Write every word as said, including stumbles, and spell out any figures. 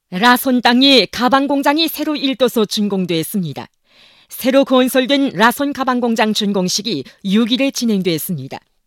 라손 땅에 가방 공장이 새로 일도소 준공됐습니다. 새로 건설된 라손 가방 공장 준공식이 육 일에 진행됐습니다.